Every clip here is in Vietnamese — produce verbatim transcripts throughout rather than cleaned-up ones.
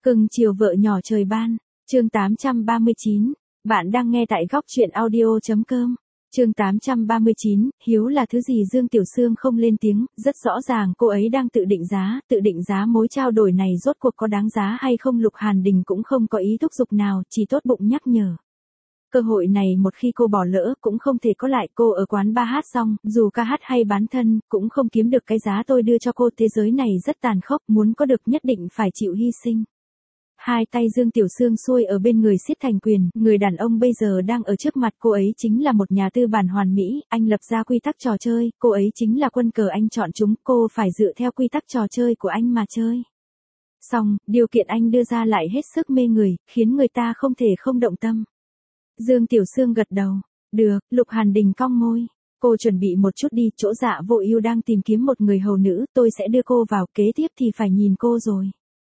Cưng chiều vợ nhỏ trời ban, chương tám trăm ba mươi chín, bạn đang nghe tại góc truyện audio.com. Chương tám trăm ba mươi chín, hiếu là thứ gì? Dương Tiểu Sương không lên tiếng, rất rõ ràng cô ấy đang tự định giá, tự định giá mối trao đổi này rốt cuộc có đáng giá hay không. Lục Hàn Đình cũng không có ý thúc giục nào, chỉ tốt bụng nhắc nhở. Cơ hội này một khi cô bỏ lỡ cũng không thể có lại. Cô ở quán bar hát xong, dù ca hát hay bán thân, cũng không kiếm được cái giá tôi đưa cho cô. Thế giới này rất tàn khốc, muốn có được nhất định phải chịu hy sinh. Hai tay Dương Tiểu Sương xuôi ở bên người siết thành quyền, người đàn ông bây giờ đang ở trước mặt cô ấy chính là một nhà tư bản hoàn mỹ, anh lập ra quy tắc trò chơi, cô ấy chính là quân cờ anh chọn chúng, cô phải dựa theo quy tắc trò chơi của anh mà chơi. Xong, điều kiện anh đưa ra lại hết sức mê người, khiến người ta không thể không động tâm. Dương Tiểu Sương gật đầu, được. Lục Hàn Đình cong môi. Cô chuẩn bị một chút đi, chỗ Dạ Vô Ưu đang tìm kiếm một người hầu nữ, tôi sẽ đưa cô vào, kế tiếp thì phải nhìn cô rồi.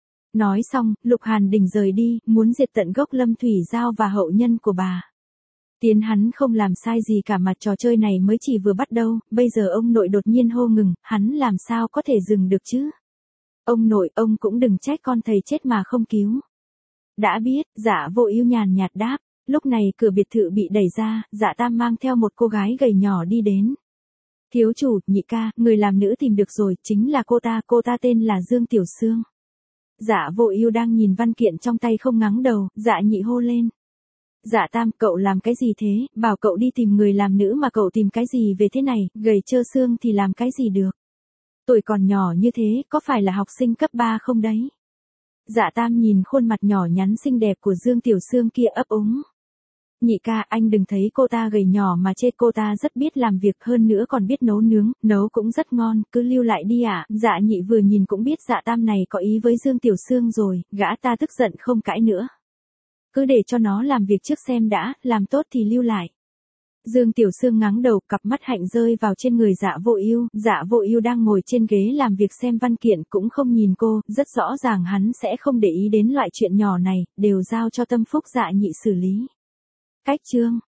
Nói xong, Lục Hàn Đình rời đi, muốn diệt tận gốc Lâm Thủy Giao và hậu nhân của bà. Tiến hắn không làm sai gì cả mà trò chơi này mới chỉ vừa bắt đầu, bây giờ ông nội đột nhiên hô ngừng, hắn làm sao có thể dừng được chứ? Ông nội, ông cũng đừng trách con thầy chết mà không cứu. Đã biết, Dạ Vô Ưu nhàn nhạt đáp. Lúc này cửa biệt thự bị đẩy ra, Dạ Tam mang theo một cô gái gầy nhỏ đi đến. Thiếu chủ, nhị ca, người làm nữ tìm được rồi, chính là cô ta, cô ta tên là Dương Tiểu Sương. Dạ Vô Ưu đang nhìn văn kiện trong tay không ngắng đầu, Dạ nhị hô lên. Dạ Tam, cậu làm cái gì thế, bảo cậu đi tìm người làm nữ mà cậu tìm cái gì về thế này, gầy trơ xương thì làm cái gì được. Tuổi còn nhỏ như thế, có phải là học sinh cấp ba không đấy? Dạ Tam nhìn khuôn mặt nhỏ nhắn xinh đẹp của Dương Tiểu Sương kia ấp úng. Nhị ca, anh đừng thấy cô ta gầy nhỏ mà chê, cô ta rất biết làm việc, hơn nữa còn biết nấu nướng, nấu cũng rất ngon, cứ lưu lại đi ạ. À? Dạ nhị vừa nhìn cũng biết Dạ Tam này có ý với Dương Tiểu Sương rồi, gã ta tức giận không cãi nữa. Cứ để cho nó làm việc trước xem đã, làm tốt thì lưu lại. Dương Tiểu Sương ngắng đầu, cặp mắt hạnh rơi vào trên người Dạ Vô Ưu. Dạ Vô Ưu đang ngồi trên ghế làm việc xem văn kiện, cũng không nhìn cô, rất rõ ràng hắn sẽ không để ý đến loại chuyện nhỏ này, đều giao cho tâm phúc Dạ nhị xử lý. Cách chương